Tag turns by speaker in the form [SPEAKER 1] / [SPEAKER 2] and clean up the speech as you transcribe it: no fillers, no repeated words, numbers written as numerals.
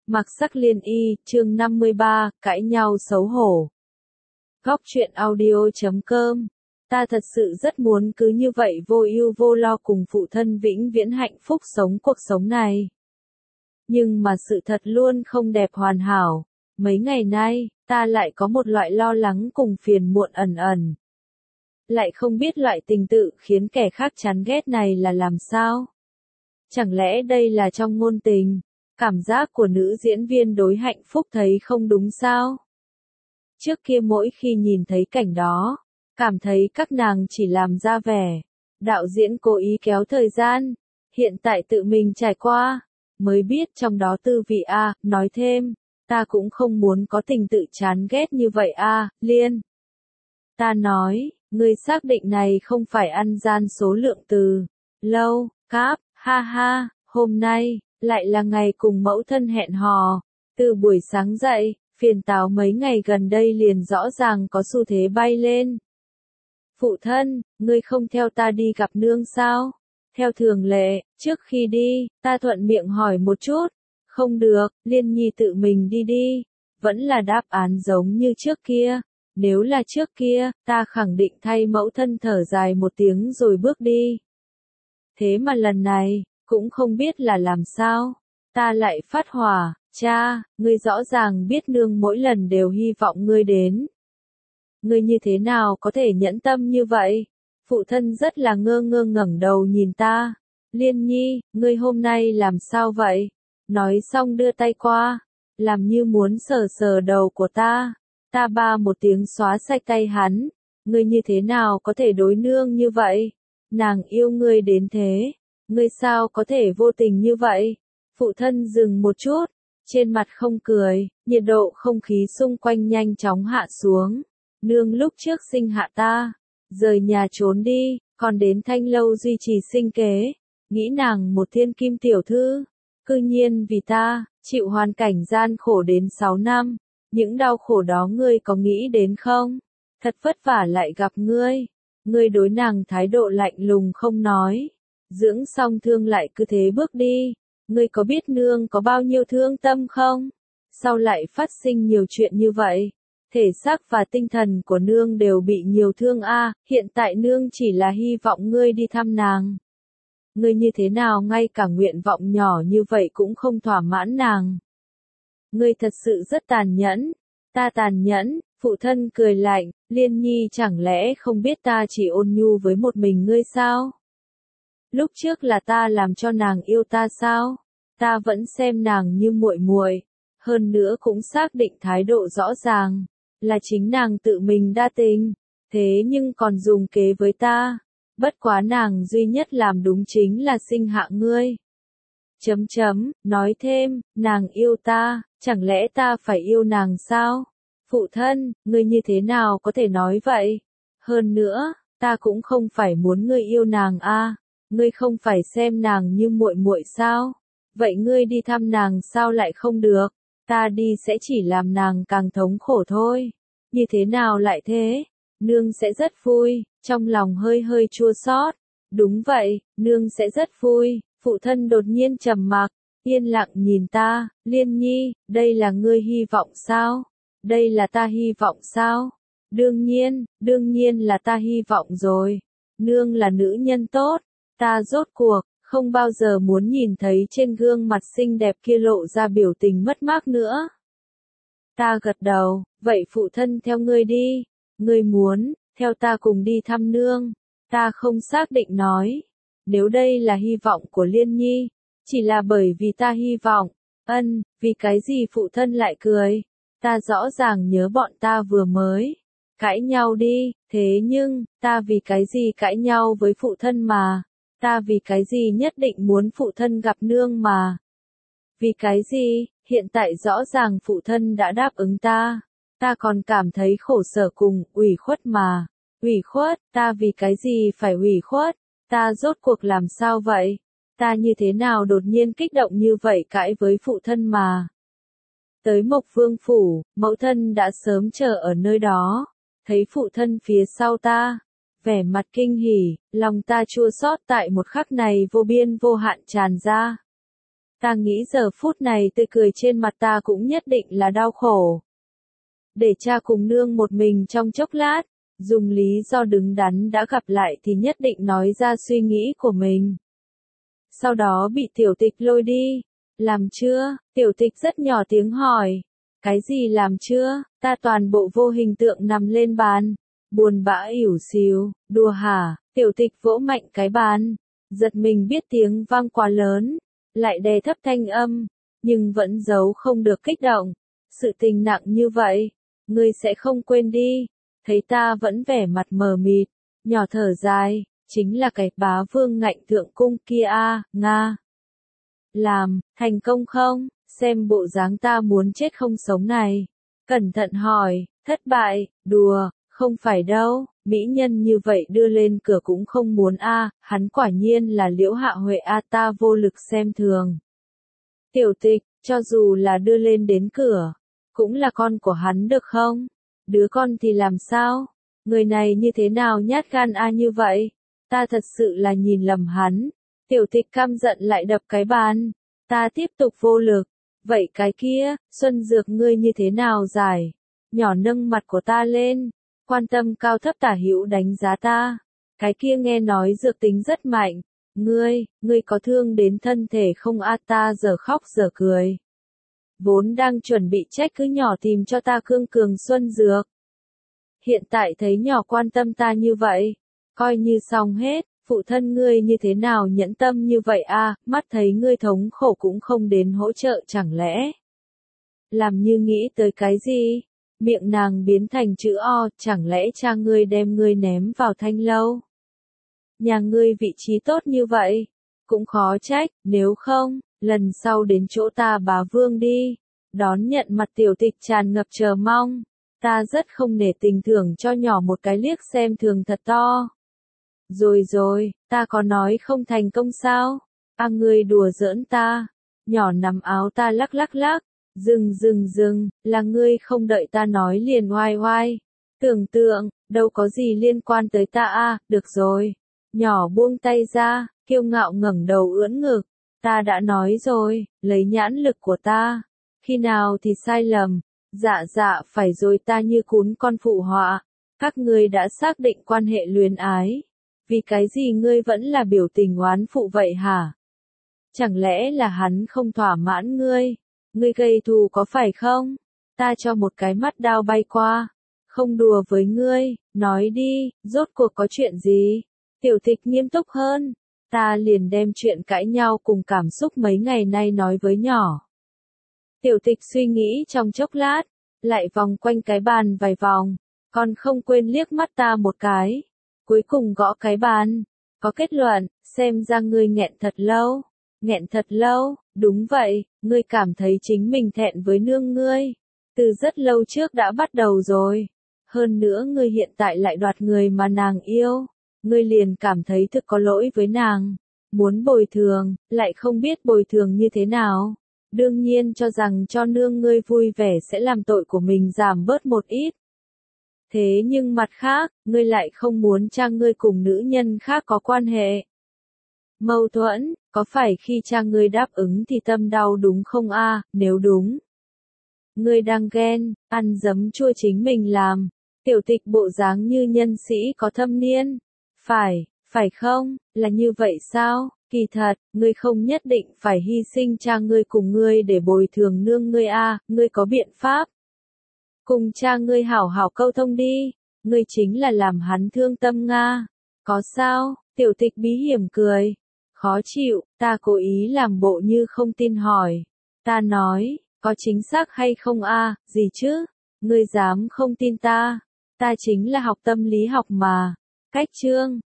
[SPEAKER 1] Mặc sắc liên y, chương 53, cãi nhau xấu hổ. Góc truyện audio.com. Ta thật sự rất muốn cứ như vậy vô ưu vô lo cùng phụ thân vĩnh viễn hạnh phúc sống cuộc sống này. Nhưng mà sự thật luôn không đẹp hoàn hảo. Mấy ngày nay, ta lại có một loại lo lắng cùng phiền muộn ẩn ẩn. Lại không biết loại tình tự khiến kẻ khác chán ghét này là làm sao? Chẳng lẽ đây là trong ngôn tình? Cảm giác của nữ diễn viên đối hạnh phúc thấy không đúng sao? Trước kia mỗi khi nhìn thấy cảnh đó, cảm thấy các nàng chỉ làm ra vẻ. Đạo diễn cố ý kéo thời gian, hiện tại tự mình trải qua, mới biết trong đó tư vị a. Nói thêm, ta cũng không muốn có tình tự chán ghét như vậy a. Liên. Ta nói, ngươi xác định này không phải ăn gian số lượng từ. Lâu, cáp, ha ha, hôm nay lại là ngày cùng mẫu thân hẹn hò. Từ buổi sáng dậy, phiền táo mấy ngày gần đây liền rõ ràng có xu thế bay lên. Phụ thân, ngươi không theo ta đi gặp nương sao? Theo thường lệ, trước khi đi, ta thuận miệng hỏi một chút. Không được, Liên Nhi tự mình đi đi. Vẫn là đáp án giống như trước kia. Nếu là trước kia, ta khẳng định thay mẫu thân thở dài một tiếng rồi bước đi. Thế mà lần này, cũng không biết là làm sao. Ta lại phát hỏa, cha, ngươi rõ ràng biết nương mỗi lần đều hy vọng ngươi đến. Ngươi như thế nào có thể nhẫn tâm như vậy? Phụ thân rất là ngơ ngẩng đầu nhìn ta. Liên Nhi, ngươi hôm nay làm sao vậy? Nói xong đưa tay qua, làm như muốn sờ sờ đầu của ta. Ta ba một tiếng xóa sạch tay hắn. Ngươi như thế nào có thể đối nương như vậy? Nàng yêu ngươi đến thế. Ngươi sao có thể vô tình như vậy? Phụ thân dừng một chút, trên mặt không cười, nhiệt độ không khí xung quanh nhanh chóng hạ xuống. Nương lúc trước sinh hạ ta, rời nhà trốn đi, còn đến Thanh Lâu duy trì sinh kế. Nghĩ nàng một thiên kim tiểu thư, cư nhiên vì ta, chịu hoàn cảnh gian khổ đến 6 năm. Những đau khổ đó ngươi có nghĩ đến không? Thật vất vả lại gặp ngươi. Ngươi đối nàng thái độ lạnh lùng không nói. Dưỡng xong thương lại cứ thế bước đi. Ngươi có biết nương có bao nhiêu thương tâm không? Sao lại phát sinh nhiều chuyện như vậy? Thể xác và tinh thần của nương đều bị nhiều thương a. Hiện tại nương chỉ là hy vọng ngươi đi thăm nàng. Ngươi như thế nào ngay cả nguyện vọng nhỏ như vậy cũng không thỏa mãn nàng. Ngươi thật sự rất tàn nhẫn. Ta tàn nhẫn, phụ thân cười lạnh, Liên Nhi chẳng lẽ không biết ta chỉ ôn nhu với một mình ngươi sao? Lúc trước là ta làm cho nàng yêu ta sao? Ta vẫn xem nàng như muội muội, hơn nữa cũng xác định thái độ rõ ràng, là chính nàng tự mình đa tình, thế nhưng còn dùng kế với ta. Bất quá nàng duy nhất làm đúng chính là sinh hạ ngươi. Nói thêm, nàng yêu ta, chẳng lẽ ta phải yêu nàng sao? Phụ thân, ngươi như thế nào có thể nói vậy? Hơn nữa, ta cũng không phải muốn ngươi yêu nàng a. Ngươi không phải xem nàng như muội muội sao? Vậy ngươi đi thăm nàng sao lại không được? Ta đi sẽ chỉ làm nàng càng thống khổ thôi. Như thế nào lại thế? Nương sẽ rất vui, trong lòng hơi hơi chua xót. Đúng vậy, nương sẽ rất vui. Phụ thân đột nhiên trầm mặc, yên lặng nhìn ta. Liên Nhi, đây là ngươi hy vọng sao? Đây là ta hy vọng sao? Đương nhiên là ta hy vọng rồi. Nương là nữ nhân tốt. Ta rốt cuộc, không bao giờ muốn nhìn thấy trên gương mặt xinh đẹp kia lộ ra biểu tình mất mát nữa. Ta gật đầu, vậy phụ thân theo ngươi đi. Ngươi muốn, theo ta cùng đi thăm nương. Ta không xác định nói. Nếu đây là hy vọng của Liên Nhi, chỉ là bởi vì ta hy vọng. Vì cái gì phụ thân lại cười? Ta rõ ràng nhớ bọn ta vừa mới cãi nhau đi, thế nhưng, ta vì cái gì cãi nhau với phụ thân mà? Ta vì cái gì nhất định muốn phụ thân gặp nương mà? Vì cái gì, hiện tại rõ ràng phụ thân đã đáp ứng ta. Ta còn cảm thấy khổ sở cùng, ủy khuất mà. Ủy khuất, ta vì cái gì phải ủy khuất? Ta rốt cuộc làm sao vậy? Ta như thế nào đột nhiên kích động như vậy cãi với phụ thân mà? Tới Mộc Vương Phủ, mẫu thân đã sớm chờ ở nơi đó. Thấy phụ thân phía sau ta, vẻ mặt kinh hỉ, lòng ta chua xót tại một khắc này vô biên vô hạn tràn ra. Ta nghĩ giờ phút này tươi cười trên mặt ta cũng nhất định là đau khổ. Để cha cùng nương một mình trong chốc lát, dùng lý do đứng đắn đã gặp lại thì nhất định nói ra suy nghĩ của mình. Sau đó bị tiểu tịch lôi đi. Làm chưa? Tiểu tịch rất nhỏ tiếng hỏi. Cái gì làm chưa? Ta toàn bộ vô hình tượng nằm lên bàn. Buồn bã ỉu xìu, đùa hả? Tiểu tịch vỗ mạnh cái bàn. Giật mình biết tiếng vang quá lớn. Lại đè thấp thanh âm. Nhưng vẫn giấu không được kích động. Sự tình nặng như vậy. Ngươi sẽ không quên đi. Thấy ta vẫn vẻ mặt mờ mịt. Nhỏ thở dài. Chính là cái bá vương ngạnh thượng cung kia a, Nga. Làm, thành công không? Xem bộ dáng ta muốn chết không sống này. Cẩn thận hỏi, thất bại, đùa, không phải đâu, mỹ nhân như vậy đưa lên cửa cũng không muốn a, hắn quả nhiên là Liễu Hạ Huệ a, ta vô lực xem thường. Tiểu tịch, cho dù là đưa lên đến cửa, cũng là con của hắn được không? Đứa con thì làm sao? Người này như thế nào nhát gan a như vậy? Ta thật sự là nhìn lầm hắn. Tiểu tịch căm giận lại đập cái bàn. Ta tiếp tục vô lực. Vậy cái kia, Xuân Dược ngươi như thế nào giải? Nhỏ nâng mặt của ta lên. Quan tâm cao thấp tả hữu đánh giá ta. Cái kia nghe nói dược tính rất mạnh. Ngươi có thương đến thân thể không a, ta giờ khóc giờ cười. Vốn đang chuẩn bị trách cứ nhỏ tìm cho ta cương cường Xuân Dược. Hiện tại thấy nhỏ quan tâm ta như vậy. Coi như xong hết. Phụ thân ngươi như thế nào nhẫn tâm như vậy a, mắt thấy ngươi thống khổ cũng không đến hỗ trợ chẳng lẽ. Làm như nghĩ tới cái gì? Miệng nàng biến thành chữ O, chẳng lẽ cha ngươi đem ngươi ném vào thanh lâu? Nhà ngươi vị trí tốt như vậy, cũng khó trách, nếu không, lần sau đến chỗ ta bá vương đi. Đón nhận mặt tiểu tịch tràn ngập chờ mong, ta rất không nể tình thưởng cho nhỏ một cái liếc xem thường thật to. Rồi, ta có nói không thành công sao? À ngươi đùa giỡn ta. Nhỏ nắm áo ta lắc lắc. Dừng, là ngươi không đợi ta nói liền oai oai. Tưởng tượng, đâu có gì liên quan tới ta a, được rồi. Nhỏ buông tay ra, kiêu ngạo ngẩng đầu ưỡn ngực. Ta đã nói rồi, lấy nhãn lực của ta. Khi nào thì sai lầm. Dạ, phải rồi ta như cún con phụ họa. Các ngươi đã xác định quan hệ luyến ái. Vì cái gì ngươi vẫn là biểu tình oán phụ vậy hả? Chẳng lẽ là hắn không thỏa mãn ngươi? Ngươi gây thù có phải không? Ta cho một cái mắt đao bay qua. Không đùa với ngươi, nói đi, rốt cuộc có chuyện gì? Tiểu tịch nghiêm túc hơn. Ta liền đem chuyện cãi nhau cùng cảm xúc mấy ngày nay nói với nhỏ. Tiểu tịch suy nghĩ trong chốc lát, lại vòng quanh cái bàn vài vòng, còn không quên liếc mắt ta một cái. Cuối cùng gõ cái bàn, có kết luận, xem ra ngươi nghẹn thật lâu, đúng vậy, ngươi cảm thấy chính mình thẹn với nương ngươi, từ rất lâu trước đã bắt đầu rồi, hơn nữa ngươi hiện tại lại đoạt người mà nàng yêu, ngươi liền cảm thấy thực có lỗi với nàng, muốn bồi thường, lại không biết bồi thường như thế nào, đương nhiên cho rằng cho nương ngươi vui vẻ sẽ làm tội của mình giảm bớt một ít. Thế nhưng mặt khác, ngươi lại không muốn cha ngươi cùng nữ nhân khác có quan hệ. Mâu thuẫn, có phải khi cha ngươi đáp ứng thì tâm đau đúng không a? Nếu đúng, ngươi đang ghen, ăn giấm chua chính mình làm. Tiểu tịch bộ dáng như nhân sĩ có thâm niên. Phải không, là như vậy sao? Kỳ thật, ngươi không nhất định phải hy sinh cha ngươi cùng ngươi để bồi thường nương ngươi a, ngươi có biện pháp. Cùng cha ngươi hảo hảo câu thông đi, ngươi chính là làm hắn thương tâm Nga. Có sao? Tiểu tịch bí hiểm cười. Khó chịu, ta cố ý làm bộ như không tin hỏi. Ta nói, có chính xác hay không a, gì chứ? Ngươi dám không tin ta? Ta chính là học tâm lý học mà. Cách chương.